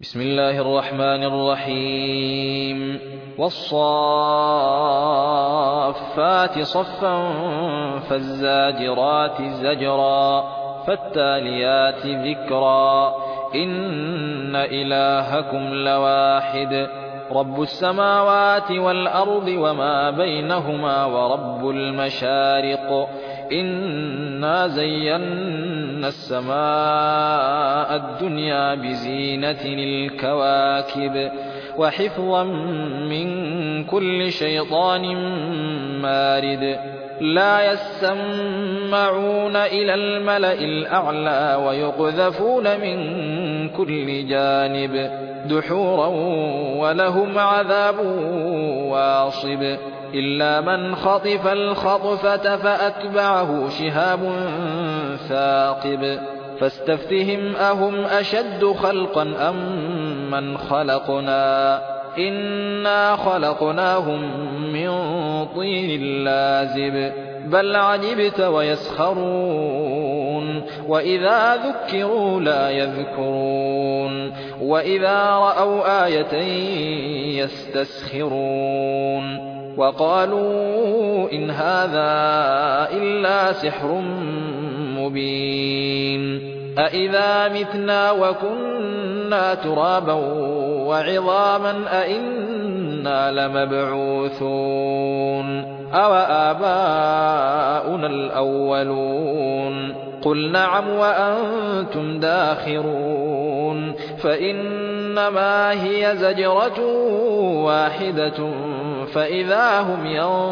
بسم الله الرحمن الرحيم والصافات صفا فالزاجرات زجرا فالتاليات ذكرا إن إلهكم لواحد رب السماوات والأرض وما بينهما ورب المشارق إنا زينا السماء الدنيا بزينة الكواكب وحفظا من كل شيطان مارد لا يسمعون إلى الملأ الأعلى ويقذفون من كل جانب دحورا ولهم عذاب واصب إلا من خطف الخطفة فأتبعه شهاب ثاقب فاستفتهم أهم أشد خلقا أم من خلقنا إنا خلقناهم من طين لازب بل عجبت ويسخرون وإذا ذكروا لا يذكرون وإذا رأوا آية يستسخرون وقالوا إن هذا إلا سحر مبين أإذا متنا وكنا ترابا وعظاما أإنا لمبعوثون أوآباؤنا الأولون قل نعم وأنتم داخرون فإنما هي زجرة واحدة فإذا هم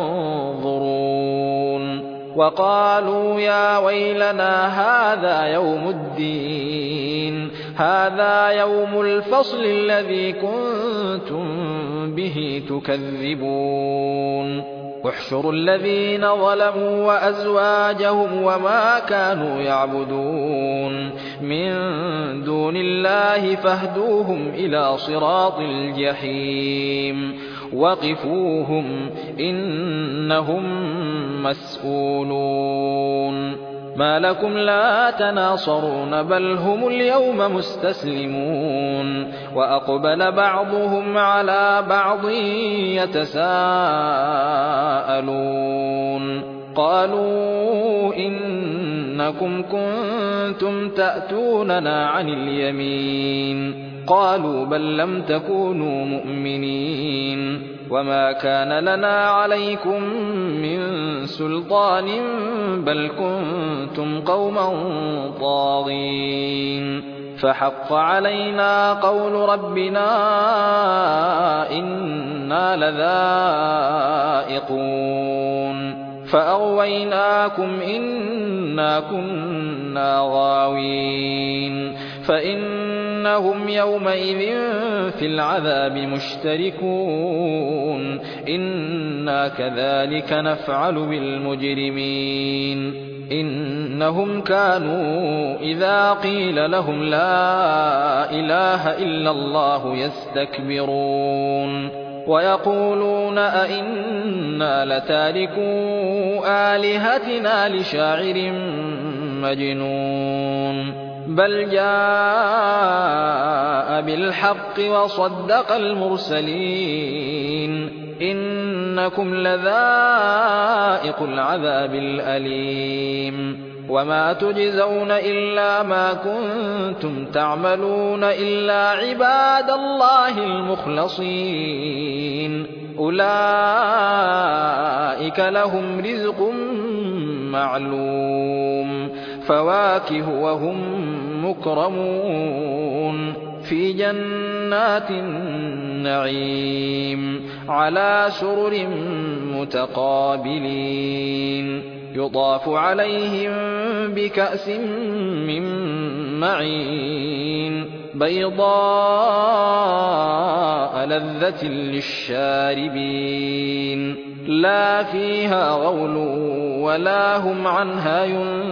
ينظرون وقالوا يا ويلنا هذا يوم الدين هذا يوم الفصل الذي كنتم به تكذبون واحشروا الذين ظلموا وأزواجهم وما كانوا يعبدون من دون الله فاهدوهم إلى صراط الجحيم وقفوهم إنهم مسؤولون ما لكم لا تناصرون بل هم اليوم مستسلمون وأقبل بعضهم على بعض يتساءلون قالوا إنكم كنتم تأتوننا عن اليمين قالوا بل لم تكونوا مؤمنين وما كان لنا عليكم من سلطان بل كنتم قوما طاغين فحق علينا قول ربنا إنا لذائقون فأغويناكم إنا كنا غاوين فإنهم يومئذ في العذاب مشتركون إنا كذلك نفعل بالمجرمين إنهم كانوا إذا قيل لهم لا إله إلا الله يستكبرون ويقولون أئنا لتاركو آلهتنا لشاعر مجنون بل جاء بالحق وصدق المرسلين إنكم لذائق العذاب الأليم وما تجزون إلا ما كنتم تعملون إلا عباد الله المخلصين أولئك لهم رزق معلوم فواكه وهم مكرمون في جنات النعيم على سرر متقابلين يطاف عليهم بكأس من معين بيضاء لذة للشاربين لا فيها غول ولا هم عنها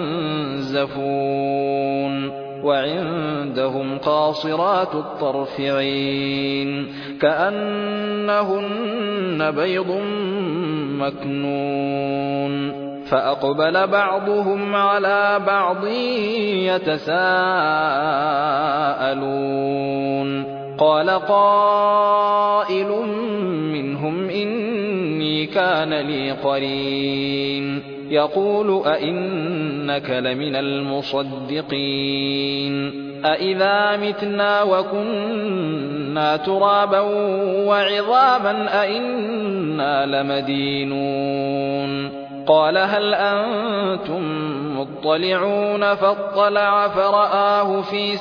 ينزفون وعندهم قاصرات الطرف عين كأنهن بيض مكنون فأقبل بعضهم على بعض يتساءلون قال قائل منهم إني كان لي قرين يقول أئنك لمن المصدقين أئذا متنا وكنا ترابا وعظاما أئنا لمدينون قال هل أنتم مطلعون فاطلع فرآه في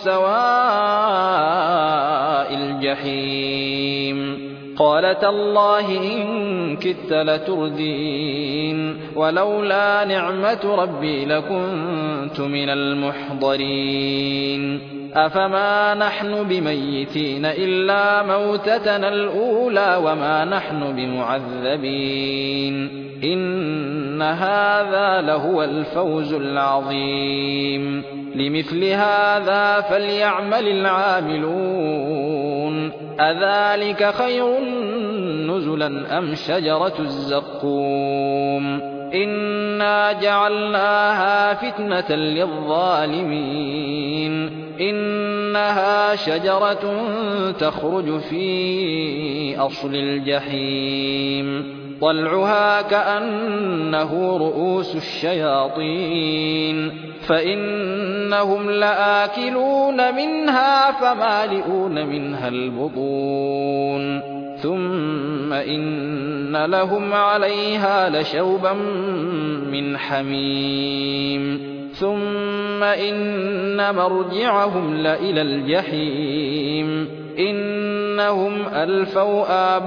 سواء الجحيم قال تالله إن كدت لتردين ولولا نعمة ربي لكنت من المحضرين أفما نحن بميتين إلا موتتنا الأولى وما نحن بمعذبين إن هذا لهو الفوز العظيم لمثل هذا فليعمل العاملون أذلك خير نزلا أم شجرة الزقوم إنا جعلناها فتنة للظالمين إنها شجرة تخرج في أصل الجحيم طلعها كأنه رؤوس الشياطين فإنهم لآكلون منها فمالئون منها البطون ثم إن لهم عليها لشوبا من حميم ثم إن مرجعهم لإلى الجحيم إنهم ألفوا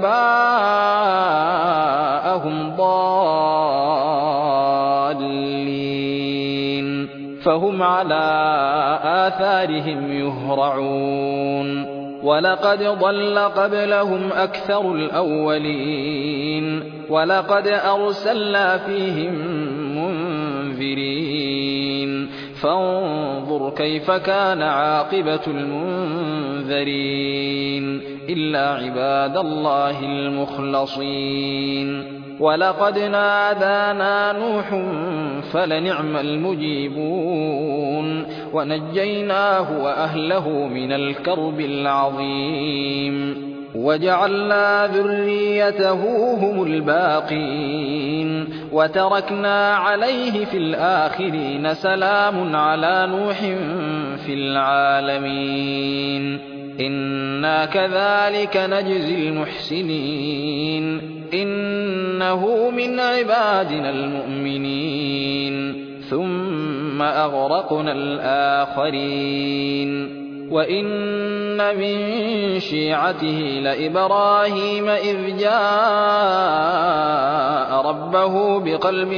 آباءهم ضالين فهم على آثارهم يهرعون ولقد ضل قبلهم أكثر الأولين ولقد أرسلنا فيهم منذرين فانظر كيف كان عاقبة المنذرين إلا عباد الله المخلصين ولقد نادانا نوح فلنعم المجيبون ونجيناه وأهله من الكرب العظيم وجعلنا ذريته هم الباقين وتركنا عليه في الآخرين سلام على نوح في العالمين إنا كذلك نجزي المحسنين إنه من عبادنا المؤمنين ثم أغرقنا الآخرين وإن من شيعته لإبراهيم إذ جاء ربه بقلب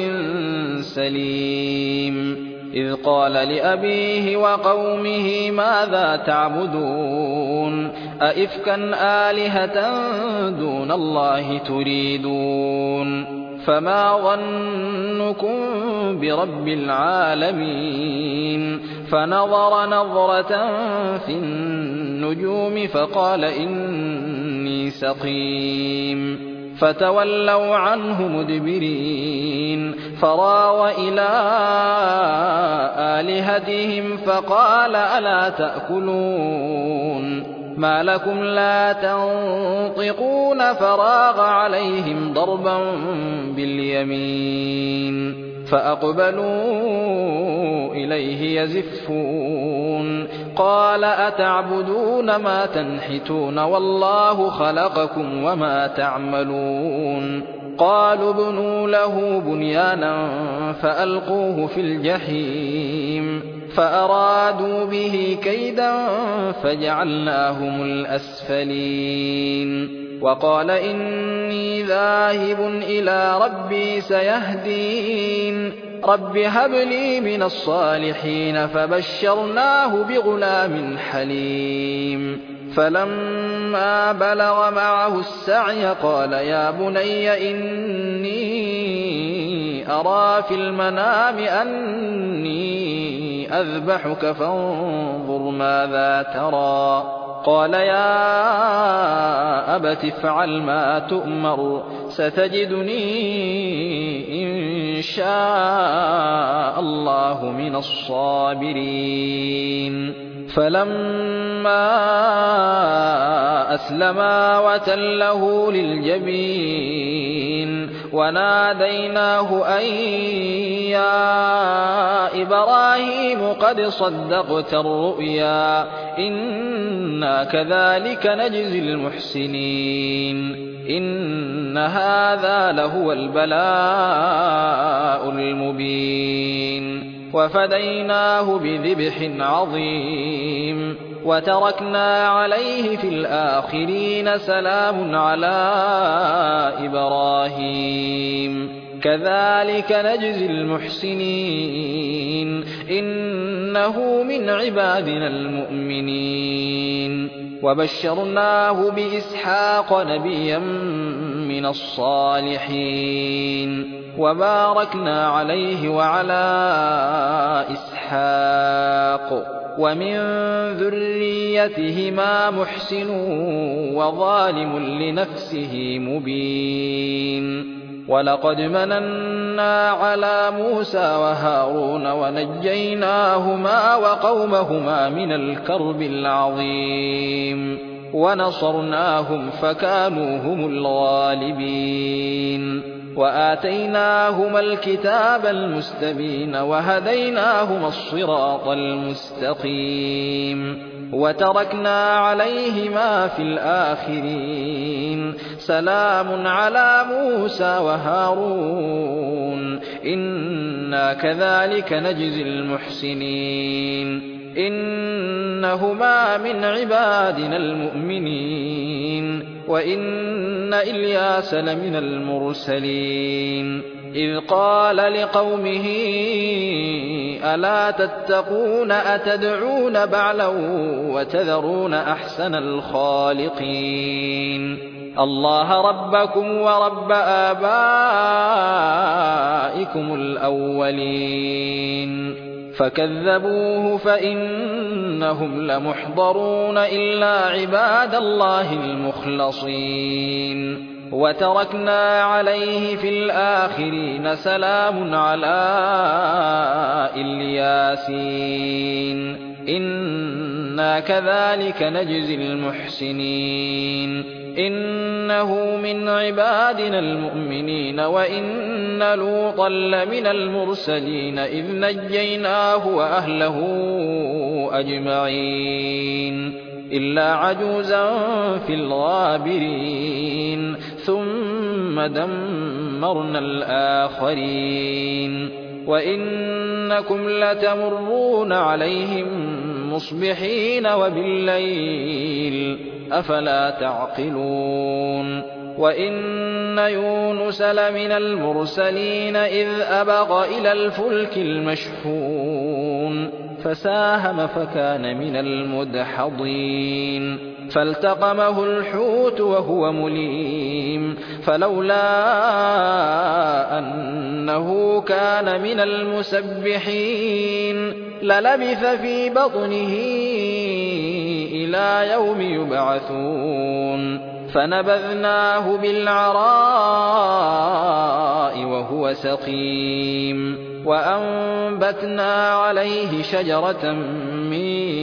سليم إذ قال لأبيه وقومه ماذا تعبدون أئفكا آلهة دون الله تريدون فما ظنكم برب العالمين فنظر نظرة في النجوم فقال إني سقيم فتولوا عنه مدبرين فراغ إلى آلهتهم فقال ألا تأكلون ما لكم لا تنطقون فراغ عليهم ضربا باليمين فأقبلوا إليه يزفون قال أتعبدون ما تنحتون والله خلقكم وما تعملون قالوا ابنوا له بنيانا فألقوه في الجحيم فأرادوا به كيدا فجعلناهم الأسفلين وقال إني ذاهب إلى ربي سيهدين رب هب لي من الصالحين فبشرناه بغلام حليم فلما بلغ معه السعي قال يا بني إني أرى في المنام أني أذبحك فانظر ماذا ترى قال يا أبت افعل ما تؤمر ستجدني إن شاء الله من الصابرين فلما فأسلما وتله للجبين وناديناه أن يا إبراهيم قد صدقت الرؤيا إنا كذلك نجزي المحسنين إن هذا لهو البلاء المبين وفديناه بذبح عظيم وتركنا عليه في الآخرين سلام على إبراهيم كذلك نجزي المحسنين إنه من عبادنا المؤمنين وبشرناه بإسحاق نبيا من الصالحين وباركنا عليه وعلى إسحاق ومن ذريتهما محسن وظالم لنفسه مبين ولقد مننا على موسى وهارون ونجيناهما وقومهما من الكرب العظيم ونصرناهم فكانوا هم الغالبين وآتيناهما الكتاب المستبين وهديناهما الصراط المستقيم وتركنا عليهما في الآخرين سلام على موسى وهارون إنا كذلك نجزي المحسنين إنهما من عبادنا المؤمنين وإن إلياس لمن المرسلين إذ قال لقومه ألا تتقون أتدعون بعلا وتذرون أحسن الخالقين الله ربكم ورب آبائكم الأولين فكذبوه فإنهم لمحضرون إلا عباد الله المخلصين وتركنا عليه في الآخرين سلام على الياسين إنا كذلك نجزي المحسنين إنه من عبادنا المؤمنين وإن لوطا لمن المرسلين إذ نجيناه وأهله أجمعين إلا عجوزا في الغابرين ثم دمرنا الآخرين وإنكم لتمرون عليهم مصبحين وبالليل أفلا تعقلون وإن يونس لمن المرسلين إذ أبق إلى الفلك المشحون فساهم فكان من المدحضين فالتقمه الحوت وهو مليم فلولا أنه كان من المسبحين للبث في بطنه إلى يوم يبعثون فنبذناه بالعراء وهو سقيم وأنبتنا عليه شجرة من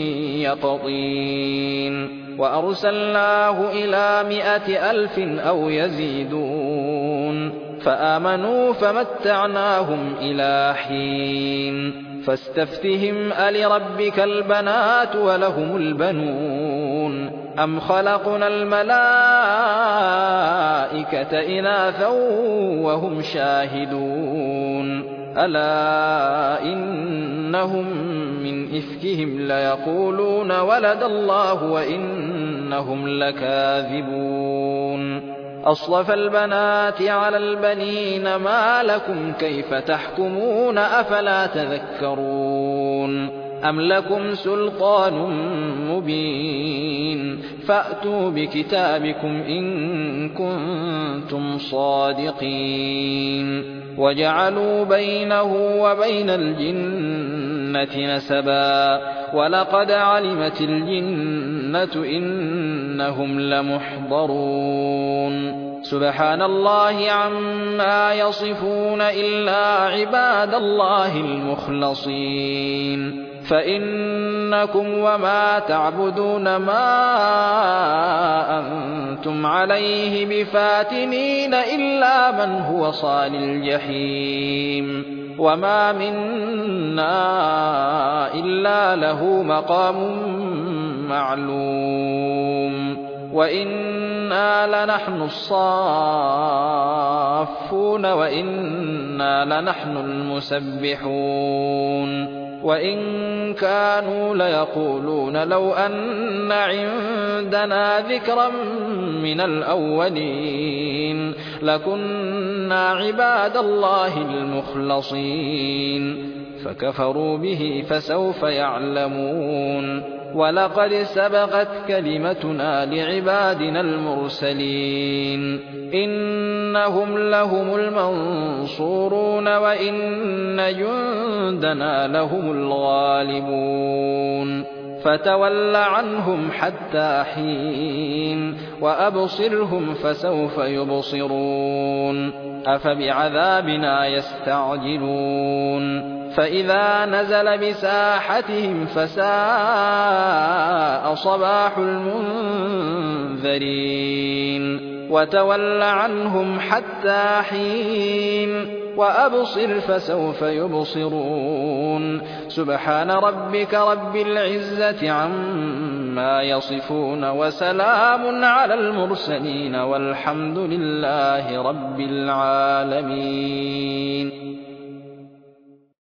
يقطين وأرسلناه إلى 100,000 أو يزيدون فآمنوا فمتعناهم إلى حين فاستفتهم ألربك البنات ولهم البنون أم خلقنا الملائكة إناثا وهم شاهدون ألا إنهم من إفكهم ليقولون ولد الله وإنهم لكاذبون أصطفى البنات على البنين ما لكم كيف تحكمون أفلا تذكرون أم لكم سلطان مبين فأتوا بكتابكم إن كنتم صادقين وجعلوا بينه وبين الجنة نسبا ولقد علمت الجنة إنهم لمحضرون سبحان الله عما يصفون إلا عباد الله المخلصين فإنكم وما تعبدون ما أنتم عليه بفاتنين إلا من هو صال الجحيم وما منا إلا له مقام معلوم وإنا لنحن الصافون وإنا لنحن المسبحون وإن كانوا ليقولون لو أن عندنا ذكرا من الأولين لكنا عباد الله المخلصين فكفروا به فسوف يعلمون ولقد سبقت كلمتنا لعبادنا المرسلين إنهم لهم المنصورون وإن جندنا لهم الغالبون فتول عنهم حتى حين وأبصرهم فسوف يبصرون أفبعذابنا يستعجلون فإذا نزل بساحتهم فساء صباح المنذرين وتول عنهم حتى حين وأبصر فسوف يبصرون سبحان ربك رب العزة عما يصفون وسلام على المرسلين والحمد لله رب العالمين.